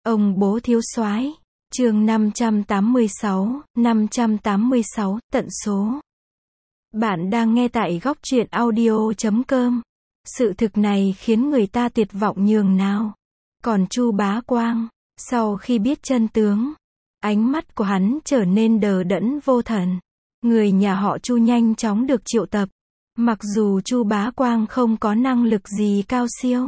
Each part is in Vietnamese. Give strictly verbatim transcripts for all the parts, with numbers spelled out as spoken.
Ông bố thiếu soái. Chương năm trăm tám mươi sáu, năm trăm tám mươi sáu, tận số. Bạn đang nghe tại góc truyện audio chấm com. Sự thực này khiến người ta tuyệt vọng nhường nào. Còn Chu Bá Quang, sau khi biết chân tướng, ánh mắt của hắn trở nên đờ đẫn vô thần. Người nhà họ Chu nhanh chóng được triệu tập. Mặc dù Chu Bá Quang không có năng lực gì cao siêu,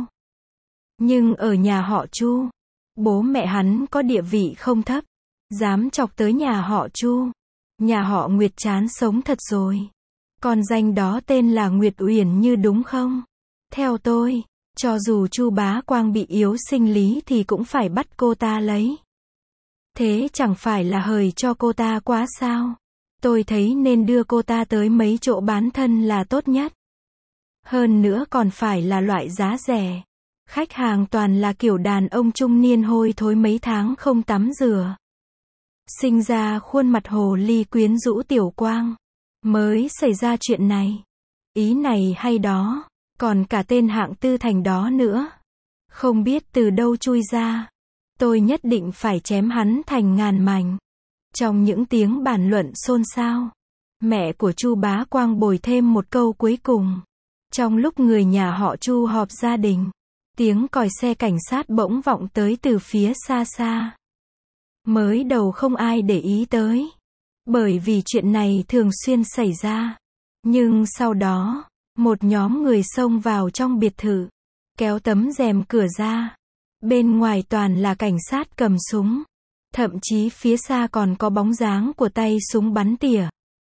nhưng ở nhà họ Chu, bố mẹ hắn có địa vị không thấp. Dám chọc tới nhà họ Chu, nhà họ Nguyệt chán sống thật rồi. Con danh đó tên là Nguyệt Uyển Như đúng không? Theo tôi, cho dù Chu Bá Quang bị yếu sinh lý thì cũng phải bắt cô ta lấy. Thế chẳng phải là hời cho cô ta quá sao? Tôi thấy nên đưa cô ta tới mấy chỗ bán thân là tốt nhất. Hơn nữa còn phải là loại giá rẻ. Khách hàng toàn là kiểu đàn ông trung niên hôi thối mấy tháng không tắm rửa. Sinh ra khuôn mặt hồ ly quyến rũ Tiểu Quang. Mới xảy ra chuyện này. Ý này hay đó. Còn cả tên hạng tư thành đó nữa. Không biết từ đâu chui ra. Tôi nhất định phải chém hắn thành ngàn mảnh. Trong những tiếng bàn luận xôn xao, mẹ của Chu Bá Quang bồi thêm một câu cuối cùng. Trong lúc người nhà họ Chu họp gia đình, tiếng còi xe cảnh sát bỗng vọng tới từ phía xa xa. Mới đầu không ai để ý tới, bởi vì chuyện này thường xuyên xảy ra. Nhưng sau đó, một nhóm người xông vào trong biệt thự, kéo tấm rèm cửa ra. Bên ngoài toàn là cảnh sát cầm súng. Thậm chí phía xa còn có bóng dáng của tay súng bắn tỉa.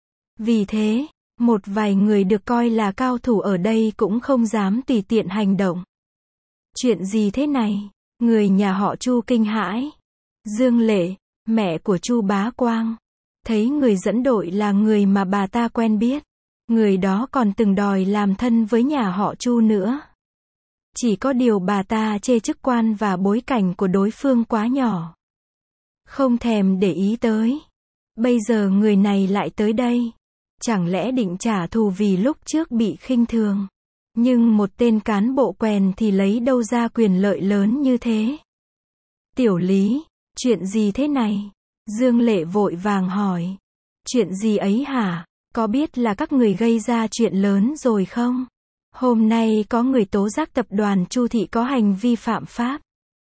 Vì thế, một vài người được coi là cao thủ ở đây cũng không dám tùy tiện hành động. Chuyện gì thế này? Người nhà họ Chu kinh hãi. Dương Lệ, mẹ của Chu Bá Quang, thấy người dẫn đội là người mà bà ta quen biết. Người đó còn từng đòi làm thân với nhà họ Chu nữa. Chỉ có điều bà ta chê chức quan và bối cảnh của đối phương quá nhỏ, không thèm để ý tới. Bây giờ người này lại tới đây. Chẳng lẽ định trả thù vì lúc trước bị khinh thường. Nhưng một tên cán bộ quèn thì lấy đâu ra quyền lợi lớn như thế? Tiểu Lý, chuyện gì thế này? Dương Lệ vội vàng hỏi. Chuyện gì ấy hả? Có biết là các người gây ra chuyện lớn rồi không? Hôm nay có người tố giác tập đoàn Chu Thị có hành vi phạm pháp.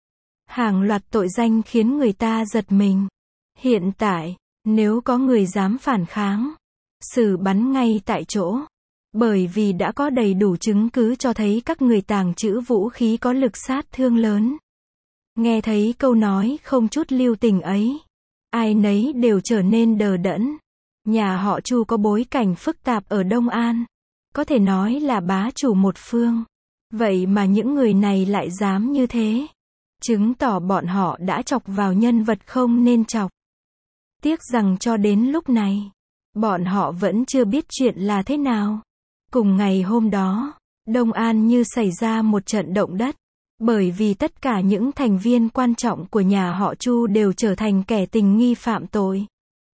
Hàng loạt tội danh khiến người ta giật mình. Hiện tại, nếu có người dám phản kháng, xử bắn ngay tại chỗ. Bởi vì đã có đầy đủ chứng cứ cho thấy các người tàng trữ vũ khí có lực sát thương lớn. Nghe thấy câu nói không chút lưu tình ấy, ai nấy đều trở nên đờ đẫn. Nhà họ Chu có bối cảnh phức tạp ở Đông An. Có thể nói là bá chủ một phương. Vậy mà những người này lại dám như thế. Chứng tỏ bọn họ đã chọc vào nhân vật không nên chọc. Tiếc rằng cho đến lúc này, bọn họ vẫn chưa biết chuyện là thế nào. Cùng ngày hôm đó, Đông An như xảy ra một trận động đất. Bởi vì tất cả những thành viên quan trọng của nhà họ Chu đều trở thành kẻ tình nghi phạm tội.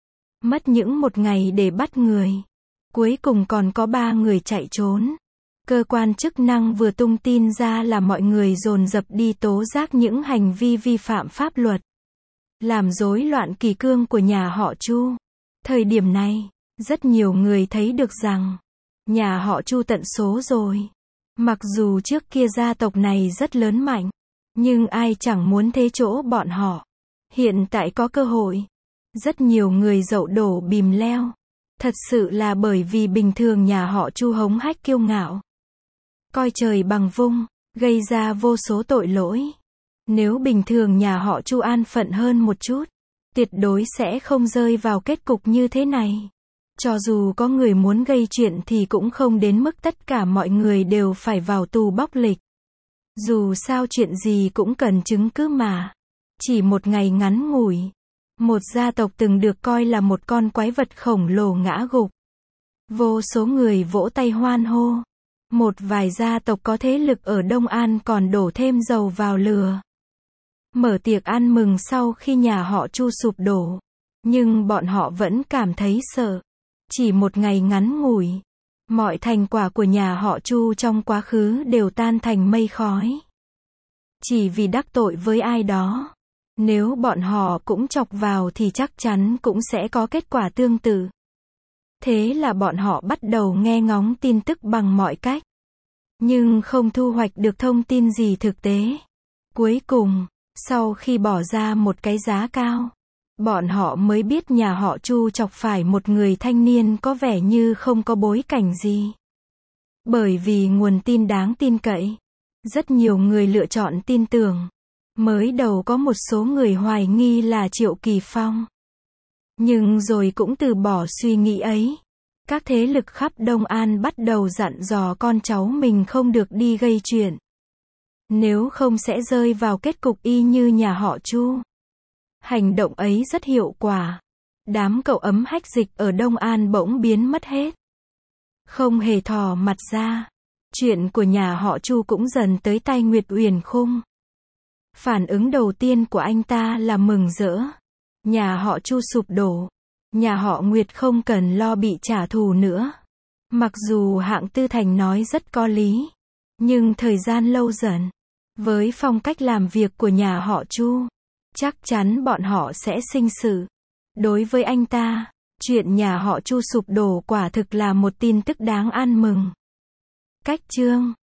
Mất những một ngày để bắt người. Cuối cùng còn có ba người chạy trốn. Cơ quan chức năng vừa tung tin ra là mọi người dồn dập đi tố giác những hành vi vi phạm pháp luật, làm rối loạn kỷ cương của nhà họ Chu. Thời điểm này, rất nhiều người thấy được rằng, nhà họ Chu tận số rồi. Mặc dù trước kia gia tộc này rất lớn mạnh, nhưng ai chẳng muốn thế chỗ bọn họ. Hiện tại có cơ hội, rất nhiều người dậu đổ bìm leo. Thật sự là bởi vì bình thường nhà họ Chu hống hách kiêu ngạo, coi trời bằng vung, gây ra vô số tội lỗi. Nếu bình thường nhà họ Chu an phận hơn một chút, tuyệt đối sẽ không rơi vào kết cục như thế này. Cho dù có người muốn gây chuyện thì cũng không đến mức tất cả mọi người đều phải vào tù bóc lịch. Dù sao chuyện gì cũng cần chứng cứ mà. Chỉ một ngày ngắn ngủi, một gia tộc từng được coi là một con quái vật khổng lồ ngã gục. Vô số người vỗ tay hoan hô. Một vài gia tộc có thế lực ở Đông An còn đổ thêm dầu vào lửa. Mở tiệc ăn mừng sau khi nhà họ Chu sụp đổ. Nhưng bọn họ vẫn cảm thấy sợ. Chỉ một ngày ngắn ngủi, mọi thành quả của nhà họ Chu trong quá khứ đều tan thành mây khói. Chỉ vì đắc tội với ai đó, Nếu bọn họ cũng chọc vào thì chắc chắn cũng sẽ có kết quả tương tự. Thế là bọn họ bắt đầu nghe ngóng tin tức bằng mọi cách. Nhưng không thu hoạch được thông tin gì thực tế. Cuối cùng, sau khi bỏ ra một cái giá cao, bọn họ mới biết nhà họ Chu chọc phải một người thanh niên có vẻ như không có bối cảnh gì. Bởi vì nguồn tin đáng tin cậy, rất nhiều người lựa chọn tin tưởng. Mới đầu có một số người hoài nghi là Triệu Kỳ Phong. Nhưng rồi cũng từ bỏ suy nghĩ ấy. Các thế lực khắp Đông An bắt đầu dặn dò con cháu mình không được đi gây chuyện. Nếu không sẽ rơi vào kết cục y như nhà họ Chu. Hành động ấy rất hiệu quả. Đám cậu ấm hách dịch ở Đông An bỗng biến mất hết. Không hề thò mặt ra. Chuyện của nhà họ Chu cũng dần tới tay Nguyệt Uyển Khung. Phản ứng đầu tiên của anh ta là mừng rỡ. Nhà họ Chu sụp đổ. Nhà họ Nguyệt không cần lo bị trả thù nữa. Mặc dù Hạng Tư Thành nói rất có lý. Nhưng thời gian lâu dần. Với phong cách làm việc của nhà họ Chu, chắc chắn bọn họ sẽ sinh sự. Đối với anh ta, chuyện nhà họ Chu sụp đổ quả thực là một tin tức đáng ăn mừng. Cách chương